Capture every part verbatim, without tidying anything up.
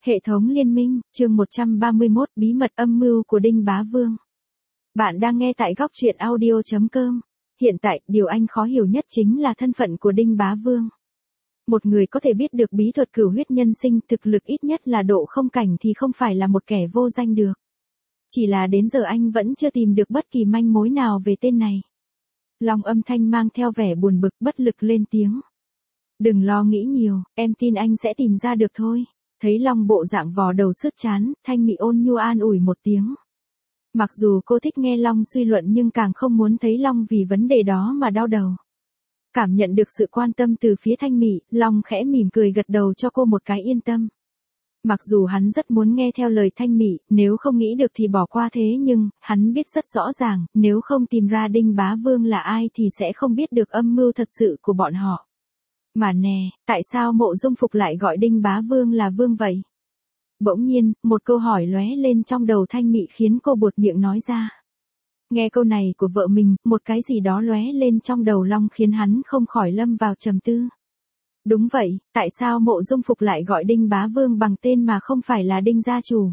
Hệ thống liên minh, chương một trăm ba mươi mốt, bí mật âm mưu của Đinh Bá Vương. Bạn đang nghe tại góc truyện audio chấm com. Hiện tại, điều anh khó hiểu nhất chính là thân phận của Đinh Bá Vương. Một người có thể biết được bí thuật cửu huyết nhân sinh, thực lực ít nhất là độ không cảnh thì không phải là một kẻ vô danh được. Chỉ là đến giờ anh vẫn chưa tìm được bất kỳ manh mối nào về tên này. Long âm thanh mang theo vẻ buồn bực bất lực lên tiếng. Đừng lo nghĩ nhiều, em tin anh sẽ tìm ra được thôi. Thấy Long bộ dạng vò đầu sứt chán, Thanh Mị ôn nhu an ủi một tiếng. Mặc dù cô thích nghe Long suy luận nhưng càng không muốn thấy Long vì vấn đề đó mà đau đầu. Cảm nhận được sự quan tâm từ phía Thanh Mị, Long khẽ mỉm cười gật đầu cho cô một cái yên tâm. Mặc dù hắn rất muốn nghe theo lời Thanh Mị, nếu không nghĩ được thì bỏ qua thế nhưng, hắn biết rất rõ ràng, nếu không tìm ra Đinh Bá Vương là ai thì sẽ không biết được âm mưu thật sự của bọn họ. Mà nè, tại sao Mộ Dung Phục lại gọi Đinh Bá Vương là Vương vậy? Bỗng nhiên, một câu hỏi lóe lên trong đầu Thanh Mị khiến cô buột miệng nói ra. Nghe câu này của vợ mình, một cái gì đó lóe lên trong đầu Long khiến hắn không khỏi lâm vào trầm tư. Đúng vậy, tại sao Mộ Dung Phục lại gọi Đinh Bá Vương bằng tên mà không phải là Đinh gia chủ?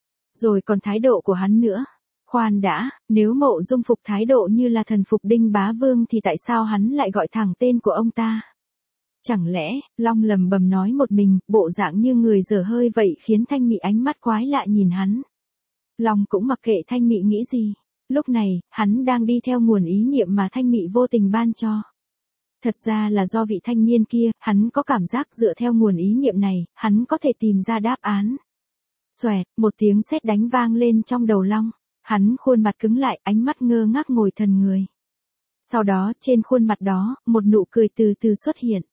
Rồi còn thái độ của hắn nữa. Khoan đã, nếu Mộ Dung Phục thái độ như là thần phục Đinh Bá Vương thì tại sao hắn lại gọi thẳng tên của ông ta? Chẳng lẽ, Long lầm bầm nói một mình, bộ dạng như người dở hơi vậy khiến Thanh Mị ánh mắt quái lạ nhìn hắn. Long cũng mặc kệ Thanh Mị nghĩ gì. Lúc này, hắn đang đi theo nguồn ý niệm mà Thanh Mị vô tình ban cho. Thật ra là do vị thanh niên kia, hắn có cảm giác dựa theo nguồn ý niệm này, hắn có thể tìm ra đáp án. Xoẹt, một tiếng sét đánh vang lên trong đầu Long. Hắn khuôn mặt cứng lại, ánh mắt ngơ ngác ngồi thần người. Sau đó, trên khuôn mặt đó, một nụ cười từ từ xuất hiện.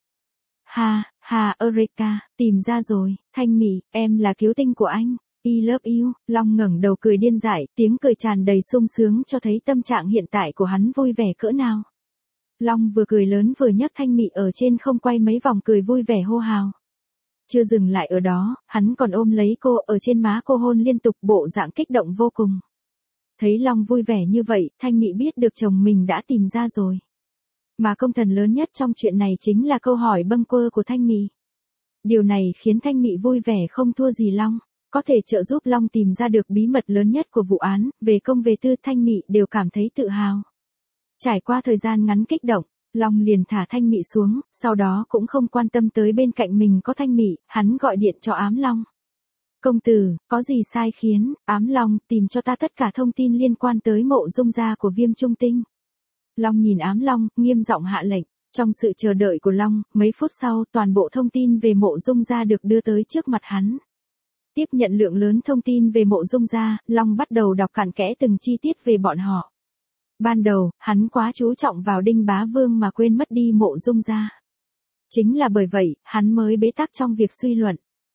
Ha, ha Eureka, tìm ra rồi, Thanh Mị, em là cứu tinh của anh. I love you, Long ngẩng đầu cười điên dại, tiếng cười tràn đầy sung sướng cho thấy tâm trạng hiện tại của hắn vui vẻ cỡ nào. Long vừa cười lớn vừa nhấc Thanh Mị ở trên không quay mấy vòng cười vui vẻ hô hào. Chưa dừng lại ở đó, hắn còn ôm lấy cô ở trên má cô hôn liên tục bộ dạng kích động vô cùng. Thấy Long vui vẻ như vậy, Thanh Mị biết được chồng mình đã tìm ra rồi. Mà công thần lớn nhất trong chuyện này chính là câu hỏi bâng quơ của Thanh Mị. Điều này khiến Thanh Mị vui vẻ không thua gì Long, có thể trợ giúp Long tìm ra được bí mật lớn nhất của vụ án, về công về tư Thanh Mị đều cảm thấy tự hào. Trải qua thời gian ngắn kích động, Long liền thả Thanh Mị xuống, sau đó cũng không quan tâm tới bên cạnh mình có Thanh Mị, hắn gọi điện cho Ám Long. Công tử, có gì sai khiến, Ám Long tìm cho ta tất cả thông tin liên quan tới Mộ Dung gia của Viêm Trung Tinh. Long nhìn Ám Long, nghiêm giọng hạ lệnh. Trong sự chờ đợi của Long, mấy phút sau, toàn bộ thông tin về Mộ Dung gia được đưa tới trước mặt hắn. Tiếp nhận lượng lớn thông tin về Mộ Dung gia, Long bắt đầu đọc cặn kẽ từng chi tiết về bọn họ. Ban đầu, hắn quá chú trọng vào Đinh Bá Vương mà quên mất đi Mộ Dung gia. Chính là bởi vậy, hắn mới bế tắc trong việc suy luận.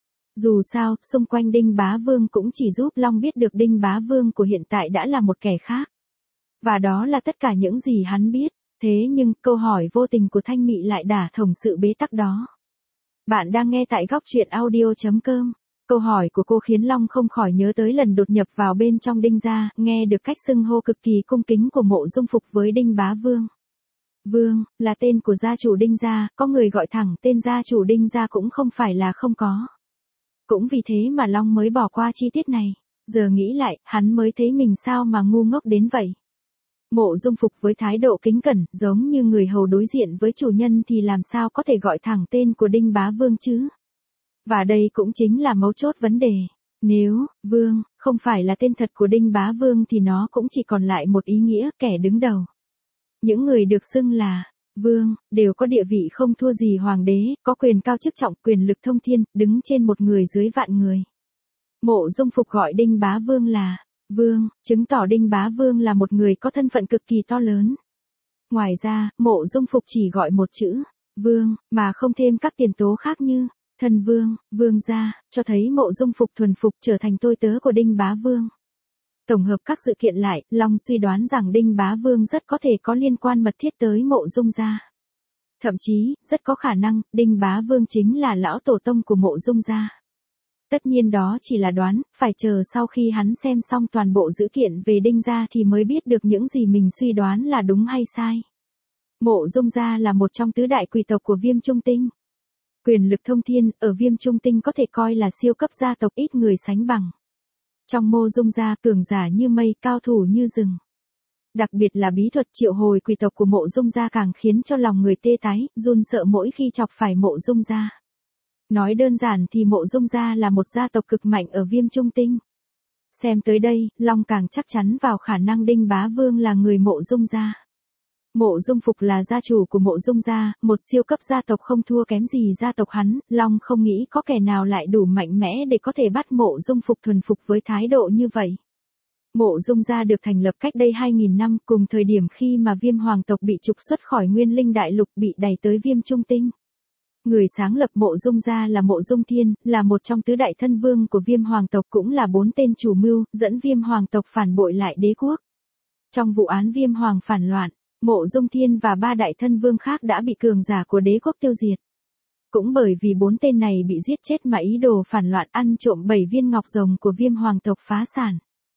Dù sao, xung quanh Đinh Bá Vương cũng chỉ giúp Long biết được Đinh Bá Vương của hiện tại đã là một kẻ khác. Và đó là tất cả những gì hắn biết. Thế nhưng, câu hỏi vô tình của Thanh Mị lại đả thông sự bế tắc đó. Bạn đang nghe tại góc truyện audio chấm com. Câu hỏi của cô khiến Long không khỏi nhớ tới lần đột nhập vào bên trong Đinh gia, nghe được cách xưng hô cực kỳ cung kính của Mộ Dung Phục với Đinh Bá Vương. Vương, là tên của gia chủ Đinh gia, có người gọi thẳng tên gia chủ Đinh gia cũng không phải là không có. Cũng vì thế mà Long mới bỏ qua chi tiết này. Giờ nghĩ lại, hắn mới thấy mình sao mà ngu ngốc đến vậy. Mộ Dung Phục với thái độ kính cẩn, giống như người hầu đối diện với chủ nhân thì làm sao có thể gọi thẳng tên của Đinh Bá Vương chứ? Và đây cũng chính là mấu chốt vấn đề. Nếu, Vương, không phải là tên thật của Đinh Bá Vương thì nó cũng chỉ còn lại một ý nghĩa kẻ đứng đầu. Những người được xưng là Vương, đều có địa vị không thua gì hoàng đế, có quyền cao chức trọng, quyền lực thông thiên, đứng trên một người dưới vạn người. Mộ Dung Phục gọi Đinh Bá Vương là Vương, chứng tỏ Đinh Bá Vương là một người có thân phận cực kỳ to lớn. Ngoài ra, Mộ Dung Phục chỉ gọi một chữ, Vương, mà không thêm các tiền tố khác như, thân Vương, Vương gia, cho thấy Mộ Dung Phục thuần phục trở thành tôi tớ của Đinh Bá Vương. Tổng hợp các sự kiện lại, Long suy đoán rằng Đinh Bá Vương rất có thể có liên quan mật thiết tới Mộ Dung gia. Thậm chí, rất có khả năng, Đinh Bá Vương chính là lão tổ tông của Mộ Dung gia. Tất nhiên đó chỉ là đoán, phải chờ sau khi hắn xem xong toàn bộ dữ kiện về Đinh gia thì mới biết được những gì mình suy đoán là đúng hay sai. Mộ Dung gia là một trong tứ đại quý tộc của Viêm Trung Tinh. Quyền lực thông thiên, ở Viêm Trung Tinh có thể coi là siêu cấp gia tộc ít người sánh bằng. Trong Mộ Dung gia, cường giả như mây, cao thủ như rừng. Đặc biệt là bí thuật triệu hồi quỷ tộc của Mộ Dung gia càng khiến cho lòng người tê tái, run sợ mỗi khi chọc phải Mộ Dung gia. Nói đơn giản thì Mộ Dung gia là một gia tộc cực mạnh ở Viêm Trung Tinh. Xem tới đây, Long càng chắc chắn vào khả năng Đinh Bá Vương là người Mộ Dung gia. Mộ Dung Phục là gia chủ của Mộ Dung gia, một siêu cấp gia tộc không thua kém gì gia tộc hắn, Long không nghĩ có kẻ nào lại đủ mạnh mẽ để có thể bắt Mộ Dung Phục thuần phục với thái độ như vậy. Mộ Dung gia được thành lập cách đây hai nghìn năm, cùng thời điểm khi mà Viêm hoàng tộc bị trục xuất khỏi Nguyên Linh Đại Lục bị đày tới Viêm Trung Tinh. Người sáng lập Mộ Dung gia là Mộ Dung Thiên, là một trong tứ đại thân vương của Viêm hoàng tộc, cũng là bốn tên chủ mưu, dẫn Viêm hoàng tộc phản bội lại đế quốc. Trong vụ án Viêm hoàng phản loạn, Mộ Dung Thiên và ba đại thân vương khác đã bị cường giả của đế quốc tiêu diệt. Cũng bởi vì bốn tên này bị giết chết mà ý đồ phản loạn ăn trộm bảy viên ngọc rồng của Viêm hoàng tộc phá sản.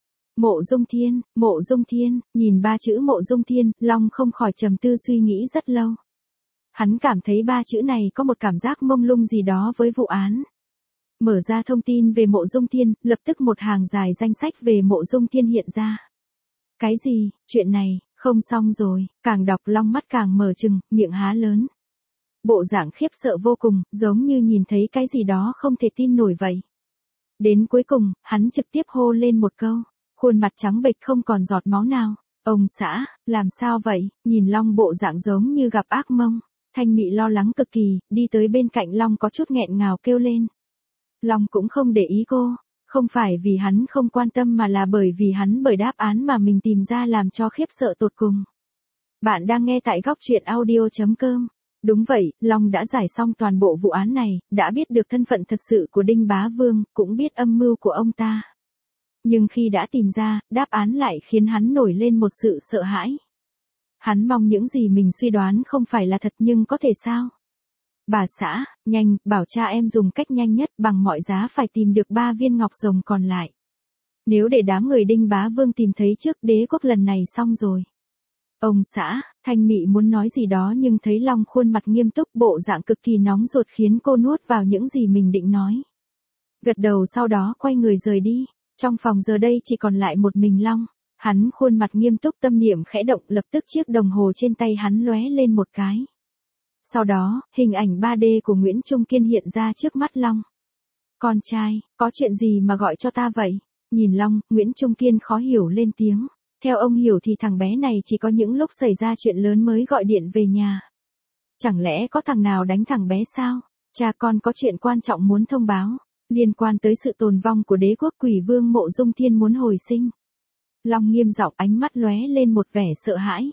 Mộ Dung Thiên, Mộ Dung Thiên, nhìn ba chữ Mộ Dung Thiên, Long không khỏi trầm tư suy nghĩ rất lâu. Hắn cảm thấy ba chữ này có một cảm giác mông lung gì đó với vụ án. Mở ra thông tin về Mộ Dung Thiên, lập tức một hàng dài danh sách về Mộ Dung Thiên hiện ra. Cái gì, chuyện này, không xong rồi, càng đọc Long mắt càng mở trừng, miệng há lớn. Bộ dạng khiếp sợ vô cùng, giống như nhìn thấy cái gì đó không thể tin nổi vậy. Đến cuối cùng, hắn trực tiếp hô lên một câu, khuôn mặt trắng bệch không còn giọt máu nào. Ông xã, làm sao vậy, nhìn Long bộ dạng giống như gặp ác mộng. Thanh Mị lo lắng cực kỳ, đi tới bên cạnh Long có chút nghẹn ngào kêu lên. Long cũng không để ý cô, không phải vì hắn không quan tâm mà là bởi vì hắn bởi đáp án mà mình tìm ra làm cho khiếp sợ tột cùng. Bạn đang nghe tại góc truyện audio chấm com. Đúng vậy, Long đã giải xong toàn bộ vụ án này, đã biết được thân phận thật sự của Đinh Bá Vương, cũng biết âm mưu của ông ta. Nhưng khi đã tìm ra, đáp án lại khiến hắn nổi lên một sự sợ hãi. Hắn mong những gì mình suy đoán không phải là thật nhưng có thể sao? Bà xã, nhanh, bảo cha em dùng cách nhanh nhất bằng mọi giá phải tìm được ba viên ngọc rồng còn lại. Nếu để đám người Đinh Bá Vương tìm thấy trước đế quốc lần này xong rồi. Ông xã, Thanh Mị muốn nói gì đó nhưng thấy Long khuôn mặt nghiêm túc bộ dạng cực kỳ nóng ruột khiến cô nuốt vào những gì mình định nói. Gật đầu sau đó quay người rời đi. Trong phòng giờ đây chỉ còn lại một mình Long. Hắn khuôn mặt nghiêm túc tâm niệm khẽ động lập tức chiếc đồng hồ trên tay hắn lóe lên một cái. Sau đó, hình ảnh ba D của Nguyễn Trung Kiên hiện ra trước mắt Long. Con trai, có chuyện gì mà gọi cho ta vậy? Nhìn Long, Nguyễn Trung Kiên khó hiểu lên tiếng. Theo ông hiểu thì thằng bé này chỉ có những lúc xảy ra chuyện lớn mới gọi điện về nhà. Chẳng lẽ có thằng nào đánh thằng bé sao? Cha con có chuyện quan trọng muốn thông báo. Liên quan tới sự tồn vong của đế quốc Quỷ Vương Mộ Dung Thiên muốn hồi sinh. Long nghiêm giọng ánh mắt lóe lên một vẻ sợ hãi.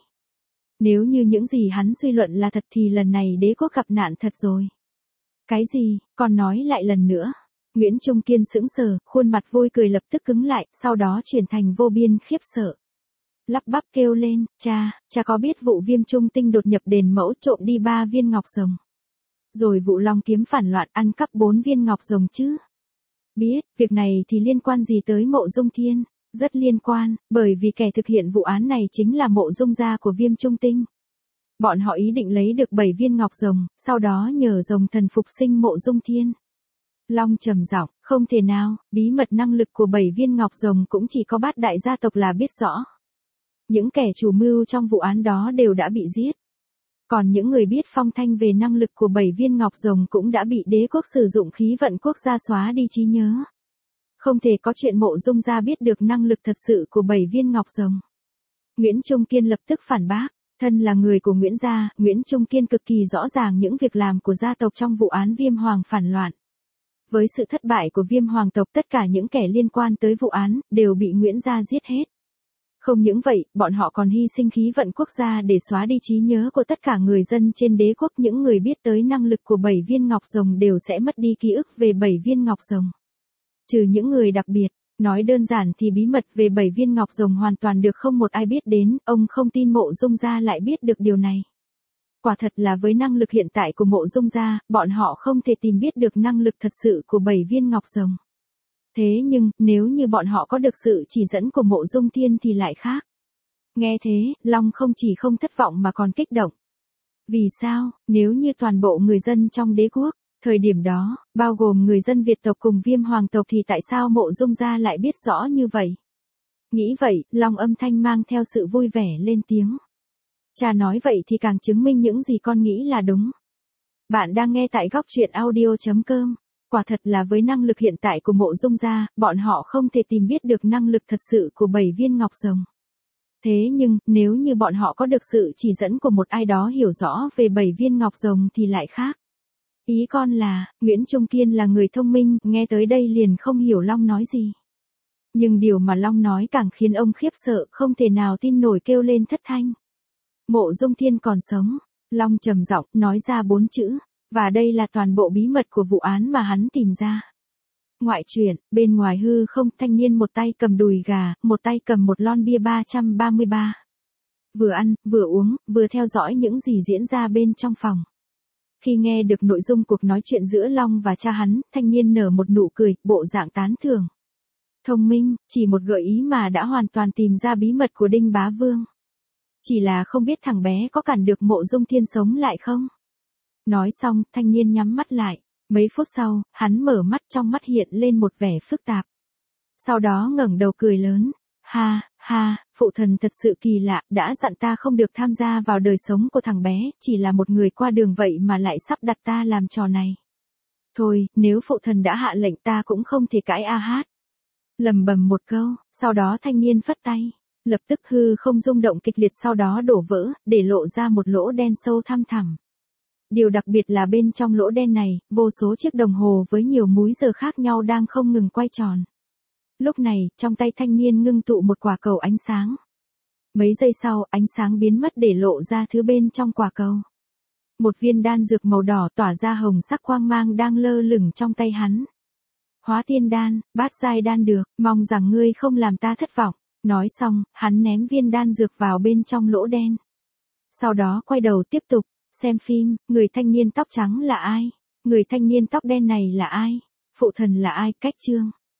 Nếu như những gì hắn suy luận là thật thì lần này đế quốc gặp nạn thật rồi. Cái gì, còn nói lại lần nữa. Nguyễn Trung Kiên sững sờ, khuôn mặt vui cười lập tức cứng lại, sau đó chuyển thành vô biên khiếp sợ. Lắp bắp kêu lên, cha, cha có biết vụ Viêm Trung Tinh đột nhập đền mẫu trộm đi ba viên ngọc rồng. Rồi vụ Long Kiếm phản loạn ăn cắp bốn viên ngọc rồng chứ? Biết, việc này thì liên quan gì tới Mộ Dung Thiên? Rất liên quan, bởi vì kẻ thực hiện vụ án này chính là Mộ Dung gia của Viêm Trung Tinh. Bọn họ ý định lấy được bảy viên ngọc rồng, sau đó nhờ rồng thần phục sinh Mộ Dung Thiên. Long trầm giọng, không thể nào, bí mật năng lực của bảy viên ngọc rồng cũng chỉ có bát đại gia tộc là biết rõ. Những kẻ chủ mưu trong vụ án đó đều đã bị giết. Còn những người biết phong thanh về năng lực của bảy viên ngọc rồng cũng đã bị đế quốc sử dụng khí vận quốc gia xóa đi trí nhớ. Không thể có chuyện Mộ Dung gia biết được năng lực thật sự của bảy viên ngọc rồng. Nguyễn Trung Kiên lập tức phản bác, thân là người của Nguyễn gia, Nguyễn Trung Kiên cực kỳ rõ ràng những việc làm của gia tộc trong vụ án Viêm Hoàng phản loạn. Với sự thất bại của Viêm Hoàng tộc tất cả những kẻ liên quan tới vụ án đều bị Nguyễn gia giết hết. Không những vậy, bọn họ còn hy sinh khí vận quốc gia để xóa đi trí nhớ của tất cả người dân trên đế quốc. Những người biết tới năng lực của bảy viên ngọc rồng đều sẽ mất đi ký ức về bảy viên ngọc rồng. Trừ những người đặc biệt, nói đơn giản thì bí mật về bảy viên ngọc rồng hoàn toàn được không một ai biết đến, ông không tin Mộ Dung gia lại biết được điều này. Quả thật là với năng lực hiện tại của Mộ Dung gia, bọn họ không thể tìm biết được năng lực thật sự của bảy viên ngọc rồng. Thế nhưng, nếu như bọn họ có được sự chỉ dẫn của Mộ Dung Thiên thì lại khác. Nghe thế, Long không chỉ không thất vọng mà còn kích động. Vì sao, nếu như toàn bộ người dân trong đế quốc, Thời điểm đó, bao gồm người dân Việt tộc cùng Viêm Hoàng tộc thì tại sao Mộ Dung gia lại biết rõ như vậy? Nghĩ vậy, Long âm thanh mang theo sự vui vẻ lên tiếng. Cha nói vậy thì càng chứng minh những gì con nghĩ là đúng. Bạn đang nghe tại góc truyện audio.com. Quả thật là với năng lực hiện tại của Mộ Dung gia, bọn họ không thể tìm biết được năng lực thật sự của bảy viên ngọc rồng. Thế nhưng, nếu như bọn họ có được sự chỉ dẫn của một ai đó hiểu rõ về bảy viên ngọc rồng thì lại khác. Ý con là, Nguyễn Trung Kiên là người thông minh, nghe tới đây liền không hiểu Long nói gì. Nhưng điều mà Long nói càng khiến ông khiếp sợ, không thể nào tin nổi kêu lên thất thanh. Mộ Dung Thiên còn sống. Long trầm giọng nói ra bốn chữ, và đây là toàn bộ bí mật của vụ án mà hắn tìm ra. Ngoại truyện, bên ngoài hư không, thanh niên một tay cầm đùi gà, một tay cầm một lon bia ba trăm ba mươi ba. Vừa ăn, vừa uống, vừa theo dõi những gì diễn ra bên trong phòng. Khi nghe được nội dung cuộc nói chuyện giữa Long và cha hắn, thanh niên nở một nụ cười, bộ dạng tán thưởng. Thông minh, chỉ một gợi ý mà đã hoàn toàn tìm ra bí mật của Đinh Bá Vương. Chỉ là không biết thằng bé có cản được Mộ Dung Thiên sống lại không? Nói xong, thanh niên nhắm mắt lại. Mấy phút sau, hắn mở mắt, trong mắt hiện lên một vẻ phức tạp. Sau đó ngẩng đầu cười lớn. Ha, ha, phụ thần thật sự kỳ lạ, đã dặn ta không được tham gia vào đời sống của thằng bé, chỉ là một người qua đường vậy mà lại sắp đặt ta làm trò này. Thôi, nếu phụ thần đã hạ lệnh ta cũng không thể cãi a hát. Lầm bầm một câu, sau đó thanh niên phất tay. Lập tức hư không rung động kịch liệt, sau đó đổ vỡ, để lộ ra một lỗ đen sâu thăm thẳm. Điều đặc biệt là bên trong lỗ đen này, vô số chiếc đồng hồ với nhiều múi giờ khác nhau đang không ngừng quay tròn. Lúc này, trong tay thanh niên ngưng tụ một quả cầu ánh sáng. Mấy giây sau, ánh sáng biến mất để lộ ra thứ bên trong quả cầu. Một viên đan dược màu đỏ tỏa ra hồng sắc quang mang đang lơ lửng trong tay hắn. Hóa tiên đan, bát giai đan được, mong rằng ngươi không làm ta thất vọng. Nói xong, hắn ném viên đan dược vào bên trong lỗ đen. Sau đó quay đầu tiếp tục, xem phim, người thanh niên tóc trắng là ai? Người thanh niên tóc đen này là ai? Phụ thần là ai? Cách chương.